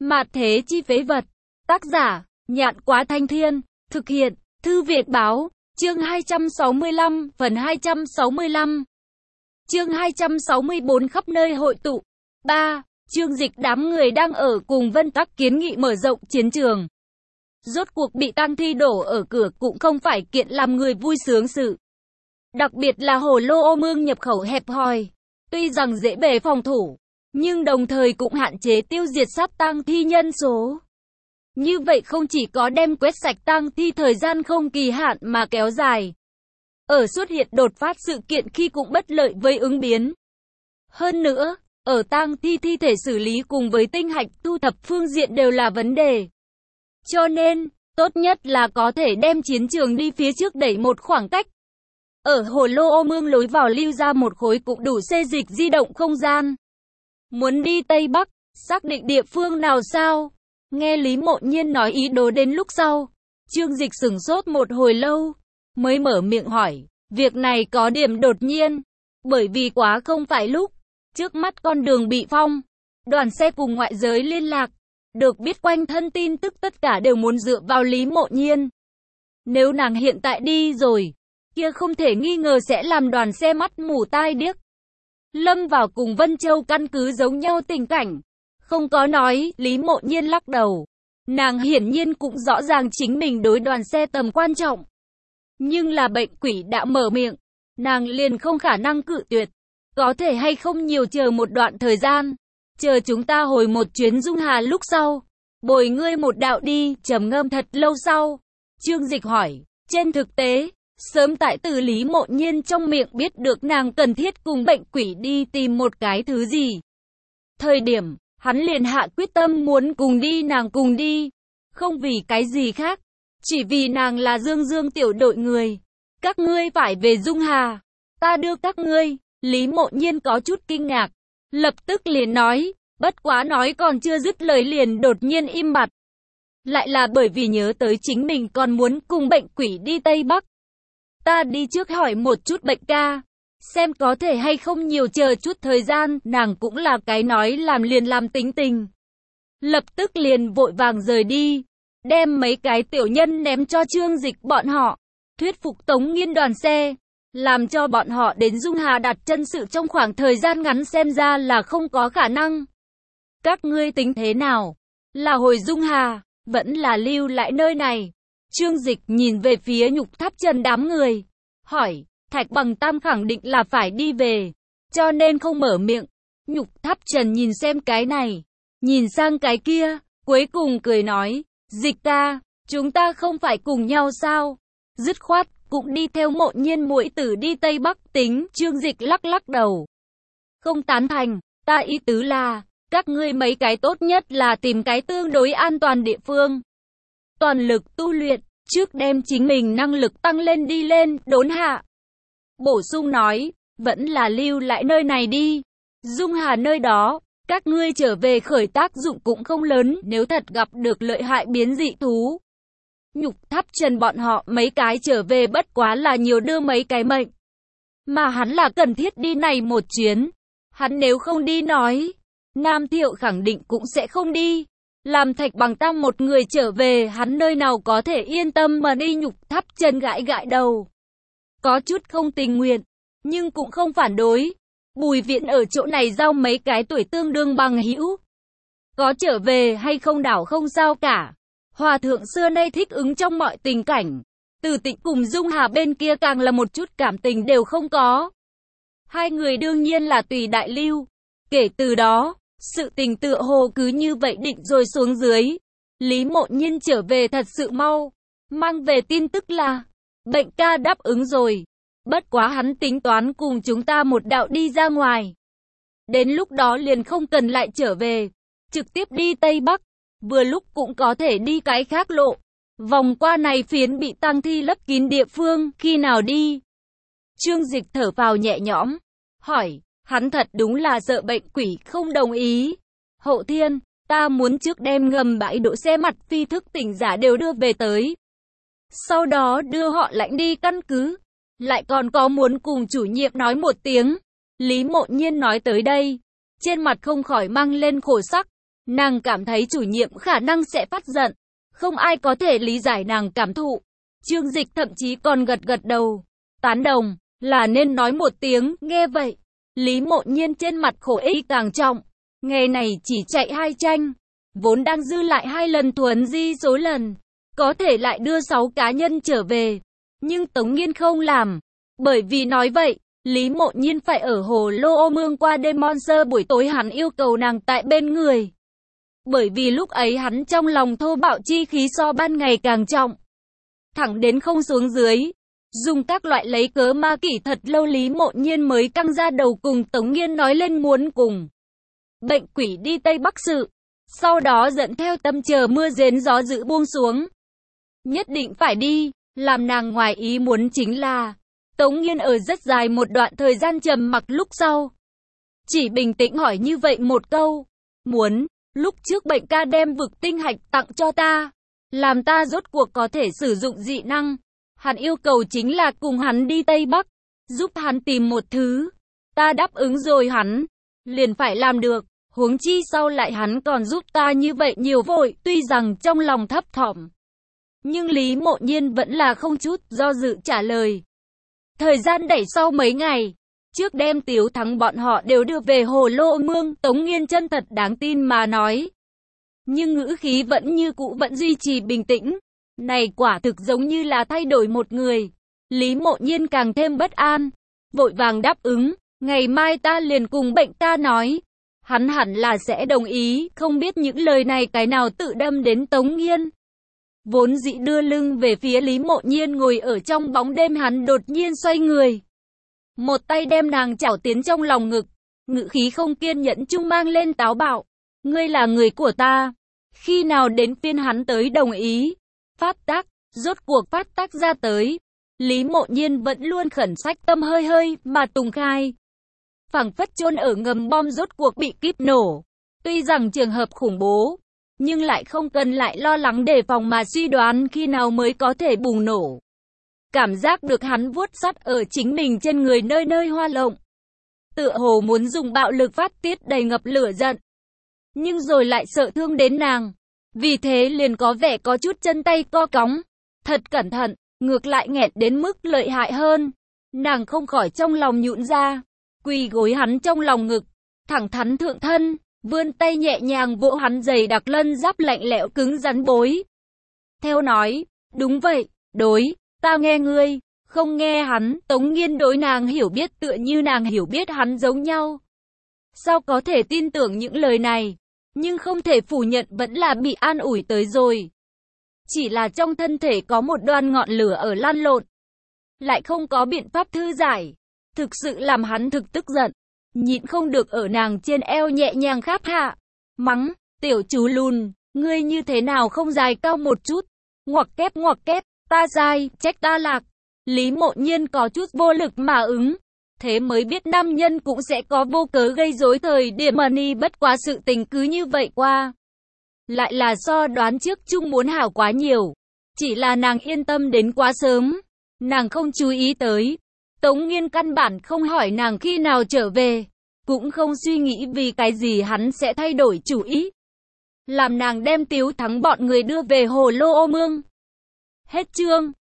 Mạt thế chi phế vật. Tác giả, Nhạn Quá Thanh Thiên. Thực hiện, Thư Việt Báo. Chương 265, phần 265. Chương 264 khắp nơi hội tụ. 3. Trương Dịch đám người đang ở cùng Vân Tắc kiến nghị mở rộng chiến trường. Rốt cuộc bị tang thi đổ ở cửa cũng không phải kiện làm người vui sướng sự. Đặc biệt là hồ lô ô mương nhập khẩu hẹp hòi. Tuy rằng dễ bề phòng thủ, nhưng đồng thời cũng hạn chế tiêu diệt sát tang thi nhân số. Như vậy không chỉ có đem quét sạch tang thi thời gian không kỳ hạn mà kéo dài. Ở xuất hiện đột phát sự kiện khi cũng bất lợi với ứng biến. Hơn nữa, ở tang thi thi thể xử lý cùng với tinh hạch thu thập phương diện đều là vấn đề. Cho nên, tốt nhất là có thể đem chiến trường đi phía trước đẩy một khoảng cách. Ở hồ lô ô mương lối vào lưu ra một khối cũng đủ xê dịch di động không gian. Muốn đi Tây Bắc, xác định địa phương nào sao? Nghe Lý Mộ Nhiên nói ý đồ đến lúc sau, Trương Dịch sửng sốt một hồi lâu, mới mở miệng hỏi, việc này có điểm đột nhiên, bởi vì quá không phải lúc, trước mắt con đường bị phong, đoàn xe cùng ngoại giới liên lạc, được biết quanh thân tin tức tất cả đều muốn dựa vào Lý Mộ Nhiên. Nếu nàng hiện tại đi rồi, kia không thể nghi ngờ sẽ làm đoàn xe mắt mù tai điếc. Lâm vào cùng Vân Châu căn cứ giống nhau tình cảnh. Không có nói, Lý Mộ Nhiên lắc đầu. Nàng hiển nhiên cũng rõ ràng chính mình đối đoàn xe tầm quan trọng. Nhưng là bệnh quỷ đã mở miệng, nàng liền không khả năng cự tuyệt. Có thể hay không nhiều chờ một đoạn thời gian. Chờ chúng ta hồi một chuyến Dung Hà lúc sau. Bồi ngươi một đạo đi, trầm ngâm thật lâu sau. Trương Dịch hỏi, trên thực tế, sớm tại từ Lý Mộ Nhiên trong miệng biết được nàng cần thiết cùng bệnh quỷ đi tìm một cái thứ gì. Thời điểm, hắn liền hạ quyết tâm muốn cùng đi nàng cùng đi. Không vì cái gì khác. Chỉ vì nàng là Dương Dương tiểu đội người. Các ngươi phải về Dung Hà. Ta đưa các ngươi. Lý Mộ Nhiên có chút kinh ngạc. Lập tức liền nói. Bất quá nói còn chưa dứt lời liền đột nhiên im bặt. Lại là bởi vì nhớ tới chính mình còn muốn cùng bệnh quỷ đi Tây Bắc. Ta đi trước hỏi một chút bệnh ca. Xem có thể hay không nhiều chờ chút thời gian, nàng cũng là cái nói làm liền làm tính tình. Lập tức liền vội vàng rời đi, đem mấy cái tiểu nhân ném cho Trương Dịch bọn họ, thuyết phục Tống Nghiên đoàn xe, làm cho bọn họ đến Dung Hà đặt chân sự trong khoảng thời gian ngắn xem ra là không có khả năng. Các ngươi tính thế nào? Là hồi Dung Hà, vẫn là lưu lại nơi này? Trương Dịch nhìn về phía Nhục Tháp Trần đám người, hỏi. Thạch Bằng Tam khẳng định là phải đi về, cho nên không mở miệng. Nhục Tháp Trần nhìn xem cái này, nhìn sang cái kia, cuối cùng cười nói, Dịch ca, chúng ta không phải cùng nhau sao? Dứt khoát, cũng đi theo Mộ Nhiên muội tử đi Tây Bắc tính. Trương Dịch lắc lắc đầu. Không tán thành, ta ý tứ là, các ngươi mấy cái tốt nhất là tìm cái tương đối an toàn địa phương. Toàn lực tu luyện, trước đem chính mình năng lực tăng lên đi lên, đốn hạ. Bổ sung nói, vẫn là lưu lại nơi này đi. Dung Hà nơi đó, các ngươi trở về khởi tác dụng cũng không lớn nếu thật gặp được lợi hại biến dị thú. Nhục Tháp Trần bọn họ mấy cái trở về bất quá là nhiều đưa mấy cái mệnh. Mà hắn là cần thiết đi này một chuyến. Hắn nếu không đi nói, Nam Thiệu khẳng định cũng sẽ không đi. Làm Thạch Bằng Tam một người trở về hắn nơi nào có thể yên tâm mà đi. Nhục Tháp Trần gãi gãi đầu. Có chút không tình nguyện, nhưng cũng không phản đối. Bùi Viện ở chỗ này giao mấy cái tuổi tương đương bằng hữu. Có trở về hay không đảo không sao cả. Hòa thượng xưa nay thích ứng trong mọi tình cảnh. Từ Tịnh cùng Dung Hà bên kia càng là một chút cảm tình đều không có. Hai người đương nhiên là tùy đại lưu. Kể từ đó, sự tình tựa hồ cứ như vậy định rồi xuống dưới. Lý Mộ Nhiên trở về thật sự mau. Mang về tin tức là bệnh ca đáp ứng rồi. Bất quá hắn tính toán cùng chúng ta một đạo đi ra ngoài. Đến lúc đó liền không cần lại trở về. Trực tiếp đi Tây Bắc. Vừa lúc cũng có thể đi cái khác lộ. Vòng qua này phiến bị tang thi lấp kín địa phương. Khi nào đi? Trương Dịch thở phào nhẹ nhõm. Hỏi. Hắn thật đúng là sợ bệnh quỷ không đồng ý. Hậu Thiên. Ta muốn trước đem ngầm bãi đỗ xe mặt phi thức tỉnh giả đều đưa về tới. Sau đó đưa họ lãnh đi căn cứ. Lại còn có muốn cùng chủ nhiệm nói một tiếng. Lý Mộ Nhiên nói tới đây. Trên mặt không khỏi mang lên khổ sắc. Nàng cảm thấy chủ nhiệm khả năng sẽ phát giận. Không ai có thể lý giải nàng cảm thụ. Trương Dịch thậm chí còn gật gật đầu. Tán đồng, là nên nói một tiếng, nghe vậy. Lý Mộ Nhiên trên mặt khổ ý càng trọng. Ngày này chỉ chạy 2 tranh. Vốn đang dư lại 2 lần thuần di số lần. Có thể lại đưa 6 cá nhân trở về. Nhưng Tống Nghiên không làm. Bởi vì nói vậy, Lý Mộ Nhiên phải ở Hồ Lô Ô Mương qua đêm Monster buổi tối hắn yêu cầu nàng tại bên người. Bởi vì lúc ấy hắn trong lòng thô bạo chi khí so ban ngày càng trọng. Thẳng đến không xuống dưới. Dùng các loại lấy cớ ma kỷ thật lâu Lý Mộ Nhiên mới căng ra đầu cùng Tống Nghiên nói lên muốn cùng bệnh quỷ đi Tây Bắc sự. Sau đó dẫn theo tâm chờ mưa rền gió dữ buông xuống. Nhất định phải đi. Làm nàng ngoài ý muốn chính là Tống Nghiên ở rất dài một đoạn thời gian trầm mặc lúc sau. Chỉ bình tĩnh hỏi như vậy một câu. Muốn, lúc trước bệnh ca đem vực tinh hạch tặng cho ta. Làm ta rốt cuộc có thể sử dụng dị năng. Hắn yêu cầu chính là cùng hắn đi Tây Bắc. Giúp hắn tìm một thứ. Ta đáp ứng rồi hắn. Liền phải làm được. Huống chi sau lại hắn còn giúp ta như vậy nhiều vội. Tuy rằng trong lòng thấp thỏm. Nhưng Lý Mộ Nhiên vẫn là không chút do dự trả lời. Thời gian đẩy sau mấy ngày. Trước đêm Tiếu Thắng bọn họ đều đưa về Hồ Lô Mương. Tống Nghiên chân thật đáng tin mà nói. Nhưng ngữ khí vẫn như cũ vẫn duy trì bình tĩnh. Này quả thực giống như là thay đổi một người. Lý Mộ Nhiên càng thêm bất an. Vội vàng đáp ứng. Ngày mai ta liền cùng bệnh ta nói. Hắn hẳn là sẽ đồng ý. Không biết những lời này cái nào tự đâm đến Tống Nghiên. Vốn dĩ đưa lưng về phía Lý Mộ Nhiên ngồi ở trong bóng đêm hắn đột nhiên xoay người. Một tay đem nàng chảo tiến trong lòng ngực. Ngữ khí không kiên nhẫn chung mang lên táo bạo. Ngươi là người của ta. Khi nào đến phiên hắn tới đồng ý. Phát tác, rốt cuộc phát tác ra tới. Lý Mộ Nhiên vẫn luôn khẩn sách tâm hơi hơi mà Tùng khai. Phảng phất chôn ở ngầm bom rốt cuộc bị kíp nổ. Tuy rằng trường hợp khủng bố. Nhưng lại không cần lại lo lắng đề phòng mà suy đoán khi nào mới có thể bùng nổ. Cảm giác được hắn vuốt sắt ở chính mình trên người nơi nơi hoa lộng. Tựa hồ muốn dùng bạo lực phát tiết đầy ngập lửa giận. Nhưng rồi lại sợ thương đến nàng. Vì thế liền có vẻ có chút chân tay co cóng. Thật cẩn thận, ngược lại nghẹt đến mức lợi hại hơn. Nàng không khỏi trong lòng nhũn ra. Quỳ gối hắn trong lòng ngực. Thẳng thắn thượng thân. Vươn tay nhẹ nhàng vỗ hắn dày đặc lân giáp lạnh lẽo cứng rắn bối. Theo nói, đúng vậy, đối, ta nghe ngươi, không nghe hắn. Tống Nghiên đối nàng hiểu biết tựa như nàng hiểu biết hắn giống nhau. Sao có thể tin tưởng những lời này, nhưng không thể phủ nhận vẫn là bị an ủi tới rồi. Chỉ là trong thân thể có một đoàn ngọn lửa ở lan lộn. Lại không có biện pháp thư giải. Thực sự làm hắn thực tức giận. Nhịn không được ở nàng trên eo nhẹ nhàng kháp hạ. Mắng, tiểu chú lùn, ngươi như thế nào không dài cao một chút. Ngoặc kép, ta dài, trách ta lạc. Lý Mộ Nhiên có chút vô lực mà ứng. Thế mới biết nam nhân cũng sẽ có vô cớ gây rối thời điểm money bất quá sự tình cứ như vậy qua. Lại là so đoán trước chung muốn hảo quá nhiều. Chỉ là nàng yên tâm đến quá sớm. Nàng không chú ý tới. Tống Nghiên căn bản không hỏi nàng khi nào trở về. Cũng không suy nghĩ vì cái gì hắn sẽ thay đổi chủ ý. Làm nàng đem Tiếu Thắng bọn người đưa về Hồ Lô Ô Mương. Hết chương.